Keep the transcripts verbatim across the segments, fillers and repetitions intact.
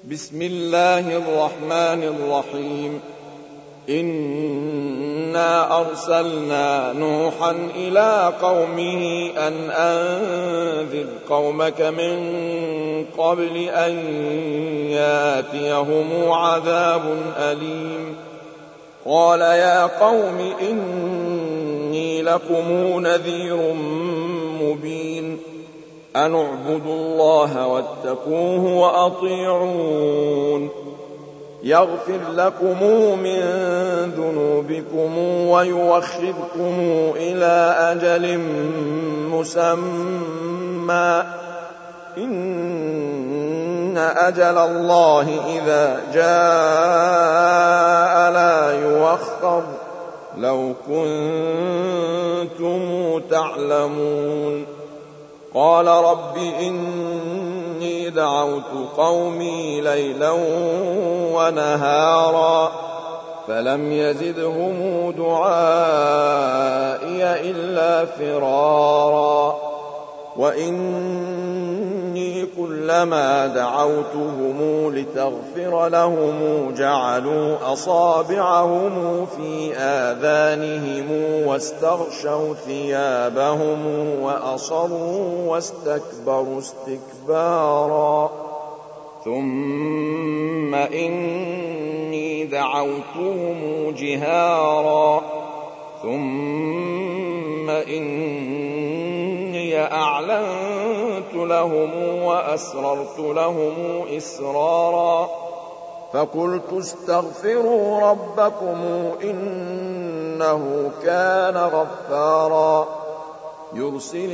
بسم الله الرحمن الرحيم. إنا أرسلنا نوحا إلى قومه أن أنذر قومك من قبل أن ياتيهم عذاب أليم. قال يا قوم إني لكم نذير مبين. أن اعبدوا الله واتقوه وأطيعون. يغفر لكم من ذنوبكم ويوخركم إلى أجل مسمى إن أجل الله إذا جاء لا يؤخر لو كنتم تعلمون. قال رب إني دعوت قومي ليلا ونهارا فلم يزدهم دعائي إلا فرارا. وإني كلما دعوتهم لتغفر لهم جعلوا أصابعهم في آذانهم واستغشوا ثيابهم وأصروا واستكبروا استكبارا. ثم إني دعوتهم جهارا ثم إني أعلنت لهم وأسررت لهم إسرارا. فقلت استغفروا ربكم إنه كان غفارا يرسل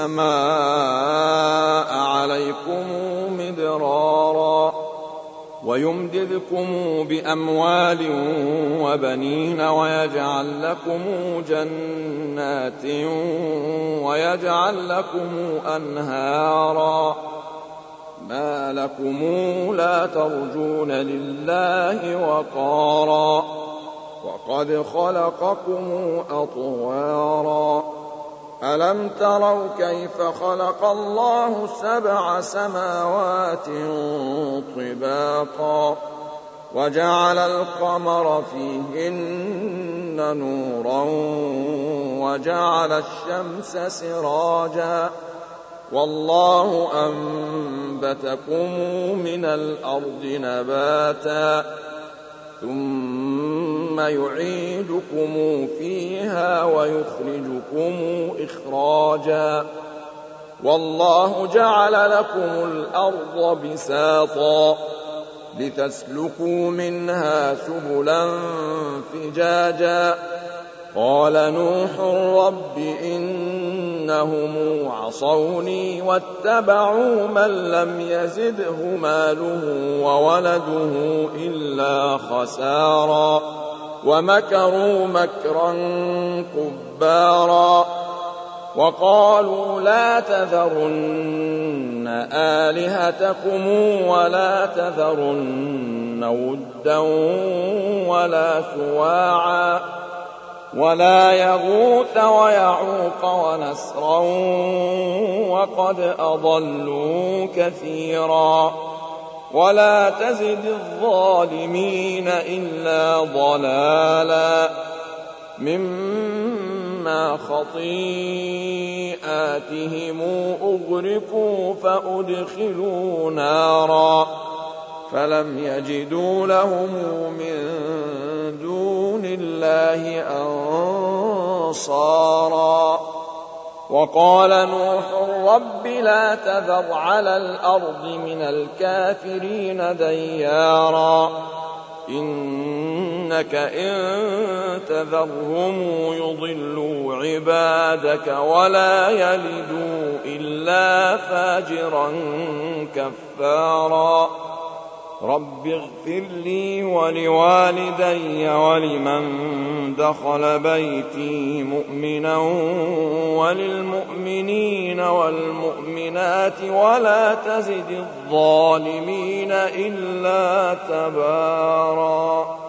السماء عليكم مدرارا ويمددكم بأموال وبنين ويجعل لكم جنات ويجعل لكم أنهارا. ما لكم لا ترجون لله وقارا وقد خلقكم أطوارا. ألم تروا كيف خلق الله سبع سماوات طباقا وجعل القمر فيهن نورا وجعل الشمس سراجا والله أنبتكم من الأرض نباتا ثم يعيدكم فيها ويخرجكم إخراجا. والله جعل لكم الأرض بساطا لتسلكوا منها سبلا فجاجا. قال نوح رب إنهم عصوني واتبعوا من لم يزده ماله وولده إلا خسارا ومكروا مكرا كبارا. وقالوا لا تذرن آلهتكم ولا تذرن ودا ولا سواعا ولا يغوث ويعوق ونسرا وقد أضلوا كثيرا. ولا تزد الظالمين إلا ضلالا مما خطيئاتهم أغرقوا فأدخلوا نارا فلم يجدوا لهم من دون الله أنصارا. وقال نوح رب لا تذر على الأرض من الكافرين ديارا إنك إن تذرهم يضلوا عبادك ولا يلدوا إلا فاجرا كفارا. رب اغفر لي ولوالدي ولمن دخل بيتي مؤمنا وللمؤمنين والمؤمنات ولا تزد الظالمين إلا تبارا.